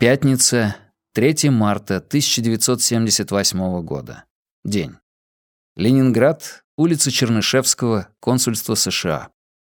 Пятница, 3 марта 1978 года. День. Ленинград, улица Чернышевского, консульство США.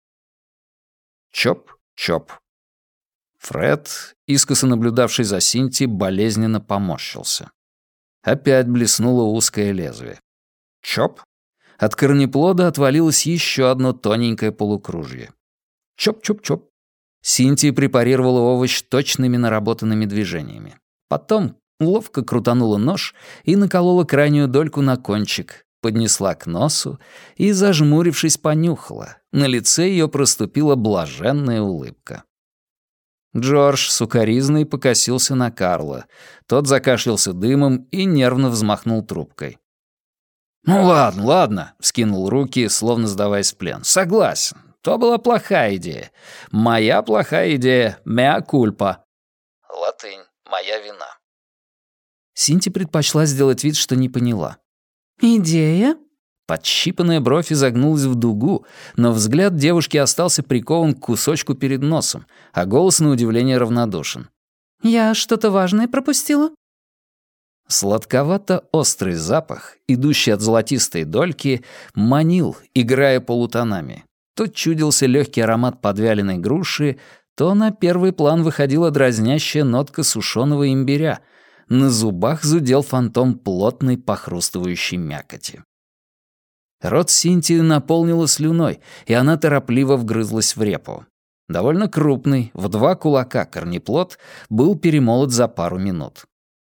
Чоп-чоп. Фред, искоса наблюдавший за Синти, болезненно поморщился. Опять блеснуло узкое лезвие. Чоп. От корнеплода отвалилось еще одно тоненькое полукружье. Чоп-чоп-чоп. Синтия препарировала овощ точными наработанными движениями. Потом ловко крутанула нож и наколола крайнюю дольку на кончик, поднесла к носу и, зажмурившись, понюхала. На лице ее проступила блаженная улыбка. Джордж сукоризной покосился на Карла. Тот закашлялся дымом и нервно взмахнул трубкой. «Ну ладно, ладно», — вскинул руки, словно сдаваясь в плен. «Согласен. То была плохая идея. Моя плохая идея. Меа кульпа». Латынь. Моя вина. Синти предпочла сделать вид, что не поняла. «Идея?» Подщипанная бровь изогнулась в дугу, но взгляд девушки остался прикован к кусочку перед носом, а голос, на удивление, равнодушен. «Я что-то важное пропустила?» Сладковато-острый запах, идущий от золотистой дольки, манил, играя полутонами. То чудился легкий аромат подвяленной груши, то на первый план выходила дразнящая нотка сушеного имбиря. На зубах зудел фантом плотной похрустывающей мякоти. Рот Синтии наполнила слюной, и она торопливо вгрызлась в репу. Довольно крупный, в 2 кулака корнеплод был перемолот за пару минут.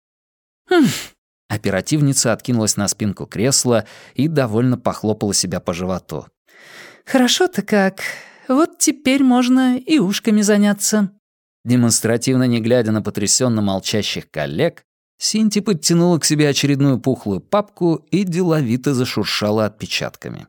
Оперативница откинулась на спинку кресла и довольно похлопала себя по животу. «Хорошо-то как. Вот теперь можно и ушками заняться». Демонстративно не глядя на потрясенно молчащих коллег, Синти подтянула к себе очередную пухлую папку и деловито зашуршала отпечатками.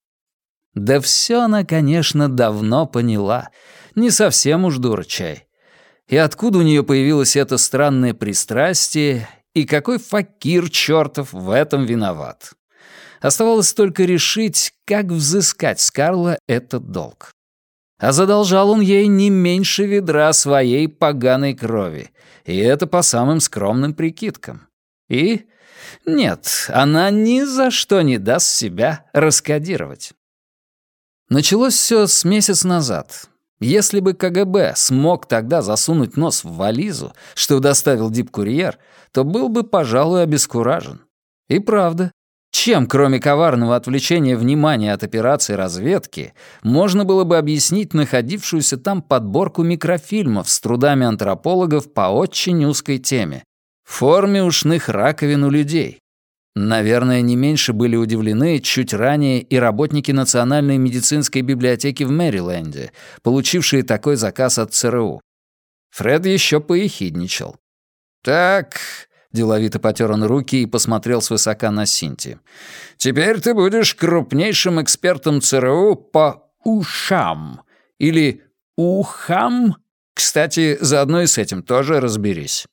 Да все она, конечно, давно поняла. Не совсем уж дура чай. И откуда у нее появилось это странное пристрастие, и какой факир чертов в этом виноват? Оставалось только решить, как взыскать с Карла этот долг. А задолжал он ей не меньше ведра своей поганой крови, и это по самым скромным прикидкам. И нет, она ни за что не даст себя раскодировать. Началось все с месяц назад. Если бы КГБ смог тогда засунуть нос в вализу, что доставил дипкурьер, то был бы, пожалуй, обескуражен. И правда, чем, кроме коварного отвлечения внимания от операции разведки, можно было бы объяснить находившуюся там подборку микрофильмов с трудами антропологов по очень узкой теме — форме ушных раковин у людей? Наверное, не меньше были удивлены чуть ранее и работники Национальной медицинской библиотеки в Мэриленде, получившие такой заказ от ЦРУ. Фред еще поехидничал. «Так», — деловито потер он руки и посмотрел свысока на Синти, «теперь ты будешь крупнейшим экспертом ЦРУ по ушам. Или ухам. Кстати, заодно и с этим тоже разберись».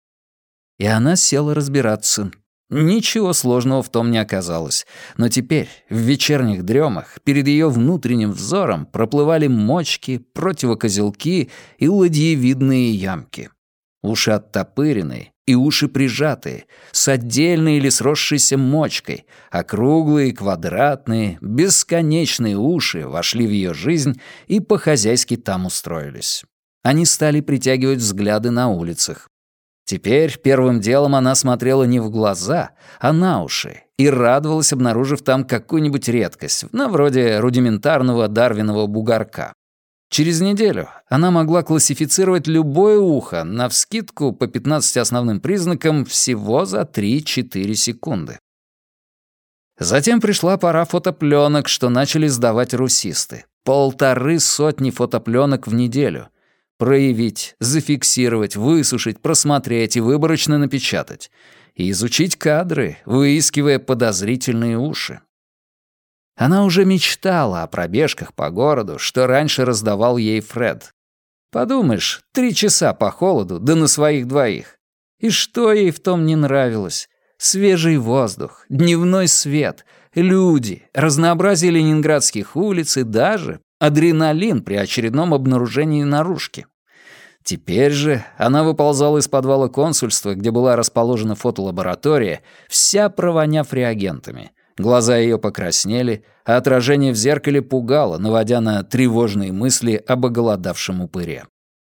И она села разбираться. Ничего сложного в том не оказалось, но теперь, в вечерних дремах, перед ее внутренним взором проплывали мочки, противокозелки и ладьевидные ямки. Уши оттопыренные и уши прижатые, с отдельной или сросшейся мочкой, округлые, квадратные, бесконечные уши вошли в ее жизнь и по-хозяйски там устроились. Они стали притягивать взгляды на улицах. Теперь первым делом она смотрела не в глаза, а на уши и радовалась, обнаружив там какую-нибудь редкость, вроде рудиментарного Дарвинова бугорка. Через неделю она могла классифицировать любое ухо навскидку по 15 основным признакам всего за 3-4 секунды. Затем пришла пора фотопленок, что начали сдавать русисты. 150 фотопленок в неделю. Проявить, зафиксировать, высушить, просмотреть и выборочно напечатать. И изучить кадры, выискивая подозрительные уши. Она уже мечтала о пробежках по городу, что раньше раздавал ей Фред. Подумаешь, 3 часа по холоду, да на своих двоих. И что ей в том не нравилось? Свежий воздух, дневной свет, люди, разнообразие ленинградских улиц и даже адреналин при очередном обнаружении наружки. Теперь же она выползала из подвала консульства, где была расположена фотолаборатория, вся провоняв реагентами. Глаза ее покраснели, а отражение в зеркале пугало, наводя на тревожные мысли об оголодавшем упыре.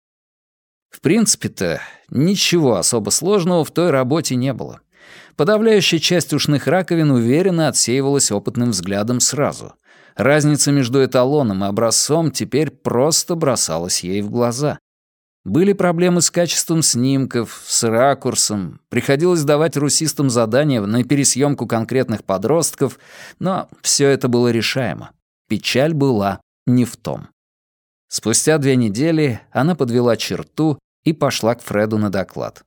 В принципе-то, ничего особо сложного в той работе не было. Подавляющая часть ушных раковин уверенно отсеивалась опытным взглядом сразу. Разница между эталоном и образцом теперь просто бросалась ей в глаза. Были проблемы с качеством снимков, с ракурсом, приходилось давать русистам задания на пересъемку конкретных подростков, но все это было решаемо. Печаль была не в том. Спустя 2 недели она подвела черту и пошла к Фреду на доклад.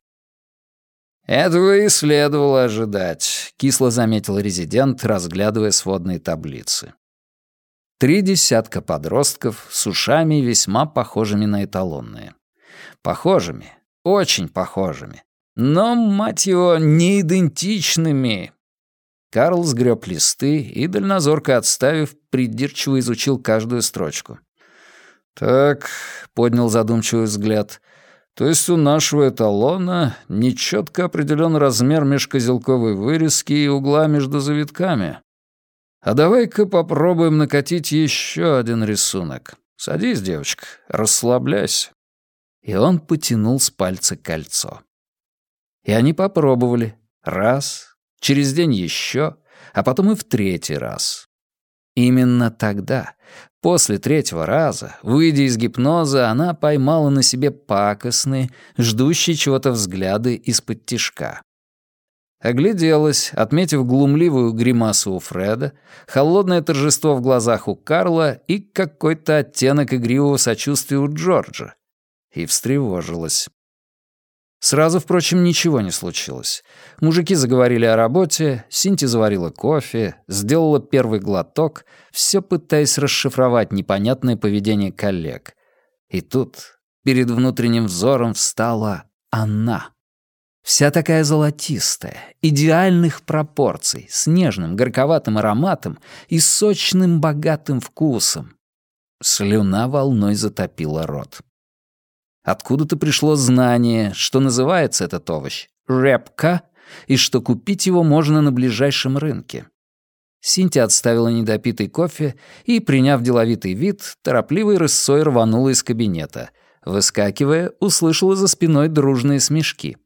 «Этого и следовало ожидать», — кисло заметил резидент, разглядывая сводные таблицы. 3 десятка подростков с ушами, весьма похожими на эталонные. Похожими, очень похожими, но, мать его, не идентичными. Карл сгреб листы и, дальнозорко отставив, придирчиво изучил каждую строчку. «Так», — поднял задумчивый взгляд, — «то есть у нашего эталона нечётко определён размер межкозелковой вырезки и угла между завитками. А давай-ка попробуем накатить ещё один рисунок. Садись, девочка, расслабляйся». И он потянул с пальца кольцо. И они попробовали. Раз, через день ещё, а потом и в 3-й раз. Именно тогда, после 3-го раза, выйдя из гипноза, она поймала на себе пакостные, ждущие чего-то взгляды из-под тишка. Огляделась, отметив глумливую гримасу у Фреда, холодное торжество в глазах у Карла и какой-то оттенок игривого сочувствия у Джорджа. И встревожилась. Сразу, впрочем, ничего не случилось. Мужики заговорили о работе, Синти заварила кофе, сделала первый глоток, все пытаясь расшифровать непонятное поведение коллег. И тут перед внутренним взором встала она. Вся такая золотистая, идеальных пропорций, с нежным горьковатым ароматом и сочным богатым вкусом. Слюна волной затопила рот. Откуда-то пришло знание, что называется этот овощ репка, и что купить его можно на ближайшем рынке. Синтия отставила недопитый кофе и, приняв деловитый вид, торопливой рысцой рванула из кабинета. Выскакивая, услышала за спиной дружные смешки.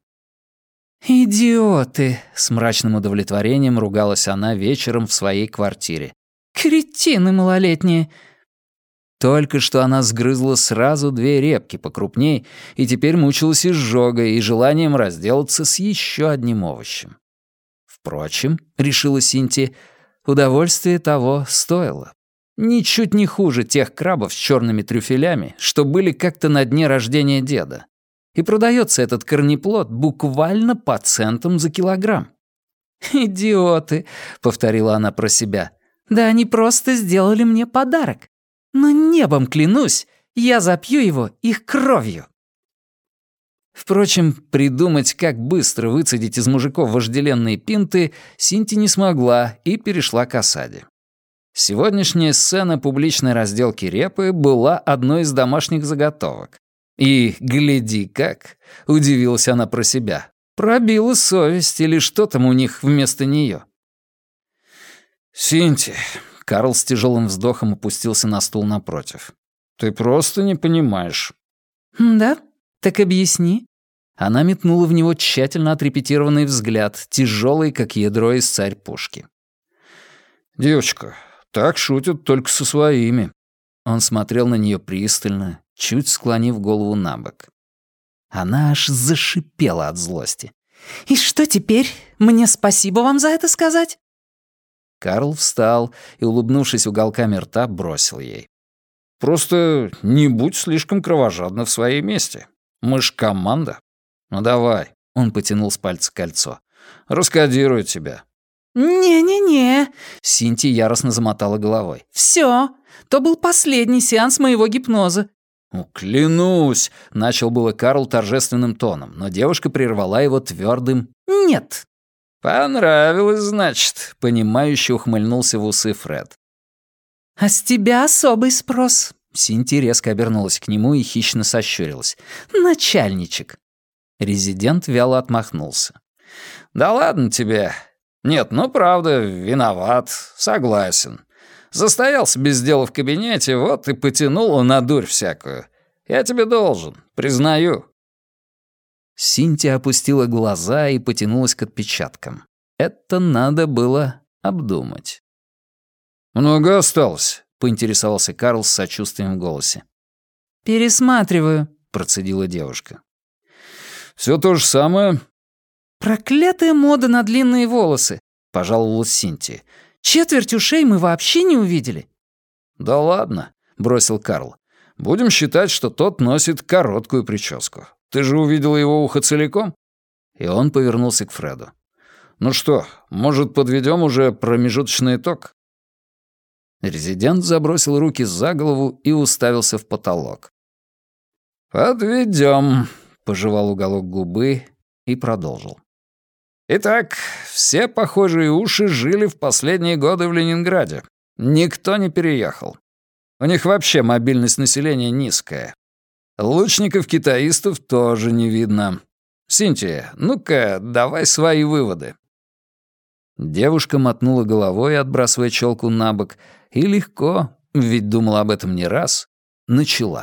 «Идиоты!» — с мрачным удовлетворением ругалась она вечером в своей квартире. «Кретины малолетние!» Только что она сгрызла сразу 2 репки покрупней и теперь мучилась изжогой и желанием разделаться с еще одним овощем. Впрочем, решила Синти, удовольствие того стоило. Ничуть не хуже тех крабов с черными трюфелями, что были как-то на дне рождения деда. И продается этот корнеплод буквально по центам за килограмм. «Идиоты!» — повторила она про себя. «Да они просто сделали мне подарок. Но небом клянусь, я запью его их кровью». Впрочем, придумать, как быстро выцедить из мужиков вожделенные пинты, Синти не смогла и перешла к осаде. Сегодняшняя сцена публичной разделки репы была одной из домашних заготовок. И, гляди как, удивилась она про себя, пробила совесть или что там у них вместо нее. «Синти», — Карл с тяжелым вздохом опустился на стул напротив, «ты просто не понимаешь». «Да? Так объясни». Она метнула в него тщательно отрепетированный взгляд, тяжелый, как ядро из царь-пушки. «Девочка, так шутят только со своими». Он смотрел на нее пристально, чуть склонив голову на бок. Она аж зашипела от злости. «И что теперь? Мне спасибо вам за это сказать?» Карл встал и, улыбнувшись уголками рта, бросил ей. «Просто не будь слишком кровожадна в своей мести. Мы ж команда. Ну давай», — он потянул с пальца кольцо. «Раскодирую тебя». «Не-не-не», — Синти яростно замотала головой. «Всё, то был последний сеанс моего гипноза». «Ну, клянусь», — начал было Карл торжественным тоном, но девушка прервала его твердым «Нет». «Понравилось, значит», — понимающе ухмыльнулся в усы Фред. «А с тебя особый спрос», Синти резко обернулась к нему и хищно сощурилась. «Начальничек!» Резидент вяло отмахнулся. «Да ладно тебе. Нет, ну правда, виноват, согласен. Застоялся без дела в кабинете, вот и потянул на дурь всякую. Я тебе должен, признаю». Синтия опустила глаза и потянулась к отпечаткам. Это надо было обдумать. «Много осталось?» — поинтересовался Карл с сочувствием в голосе. «Пересматриваю», — процедила девушка. «Всё то же самое?» «Проклятая мода на длинные волосы», — пожаловалась Синтия. «Четверть ушей мы вообще не увидели». «Да ладно», — бросил Карл. «Будем считать, что тот носит короткую прическу. Ты же увидела его ухо целиком?» И он повернулся к Фреду. «Ну что, может, подведем уже промежуточный итог?» Резидент забросил руки за голову и уставился в потолок. «Подведем», — пожевал уголок губы и продолжил. «Итак, все похожие уши жили в последние годы в Ленинграде. Никто не переехал. У них вообще мобильность населения низкая. Лучников-китаистов тоже не видно. Синтия, ну-ка, давай свои выводы». Девушка мотнула головой, отбрасывая челку на бок, и легко, ведь думала об этом не раз, начала.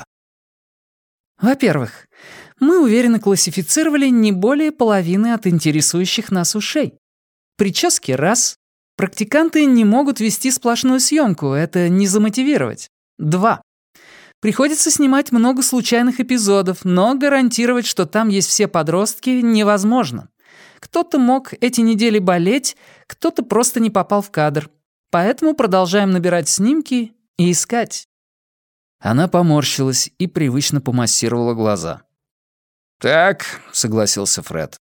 Во-первых, мы уверенно классифицировали не более половины от интересующих нас ушей. Прически — раз. Практиканты не могут вести сплошную съемку, это не замотивировать. 2. Приходится снимать много случайных эпизодов, но гарантировать, что там есть все подростки, невозможно. Кто-то мог эти недели болеть, кто-то просто не попал в кадр. Поэтому продолжаем набирать снимки и искать». Она поморщилась и привычно помассировала глаза. «Так», — согласился Фред.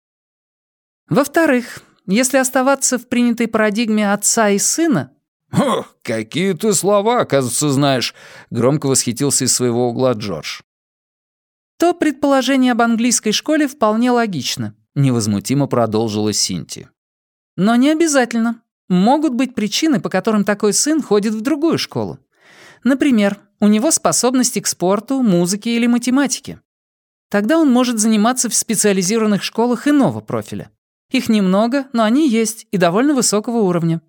«Во-вторых, если оставаться в принятой парадигме отца и сына...» «О, какие ты слова, оказывается, знаешь», — громко восхитился из своего угла Джордж. «То предположение об английской школе вполне логично», — невозмутимо продолжила Синти. «Но не обязательно. Могут быть причины, по которым такой сын ходит в другую школу. Например, у него способности к спорту, музыке или математике. Тогда он может заниматься в специализированных школах иного профиля. Их немного, но они есть и довольно высокого уровня».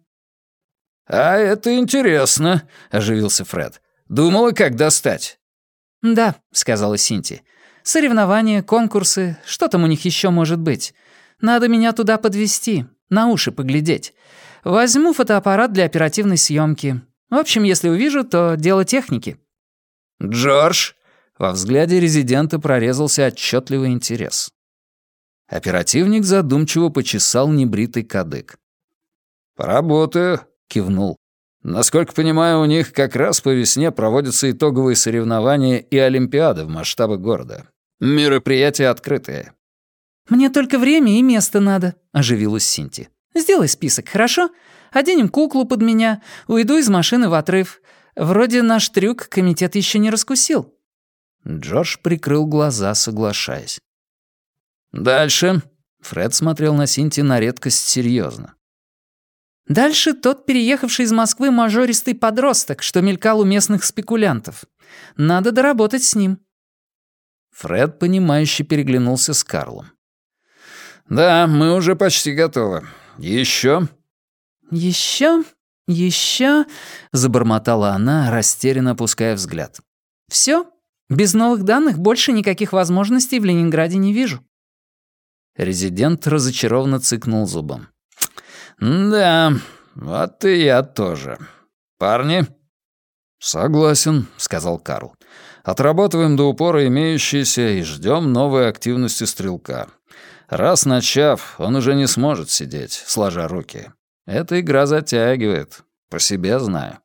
«А это интересно», — оживился Фред. «Думала, как достать?» «Да», — сказала Синти. «Соревнования, конкурсы, что там у них еще может быть? Надо меня туда подвести, на уши поглядеть. Возьму фотоаппарат для оперативной съемки. В общем, если увижу, то дело техники». «Джордж!» — во взгляде резидента прорезался отчетливый интерес. Оперативник задумчиво почесал небритый кадык. «Поработаю», — кивнул. «Насколько понимаю, у них как раз по весне проводятся итоговые соревнования и олимпиады в масштабах города. Мероприятия открытые». «Мне только время и место надо», — оживилась Синти. «Сделай список, хорошо? Оденем куклу под меня, уйду из машины в отрыв. Вроде наш трюк комитет еще не раскусил». Джордж прикрыл глаза, соглашаясь. «Дальше». Фред смотрел на Синти на редкость серьезно. «Дальше тот переехавший из Москвы мажористый подросток, что мелькал у местных спекулянтов. Надо доработать с ним». Фред, понимающе переглянулся с Карлом. «Да, мы уже почти готовы. Еще?» «Еще», — забормотала она, растерянно опуская взгляд. «Все? Без новых данных больше никаких возможностей в Ленинграде не вижу». Резидент разочарованно цыкнул зубом. «Да, вот и я тоже. Парни?» «Согласен», — сказал Карл. «Отрабатываем до упора имеющиеся и ждем новой активности стрелка. Раз начав, он уже не сможет сидеть, сложа руки. Эта игра затягивает, по себе знаю».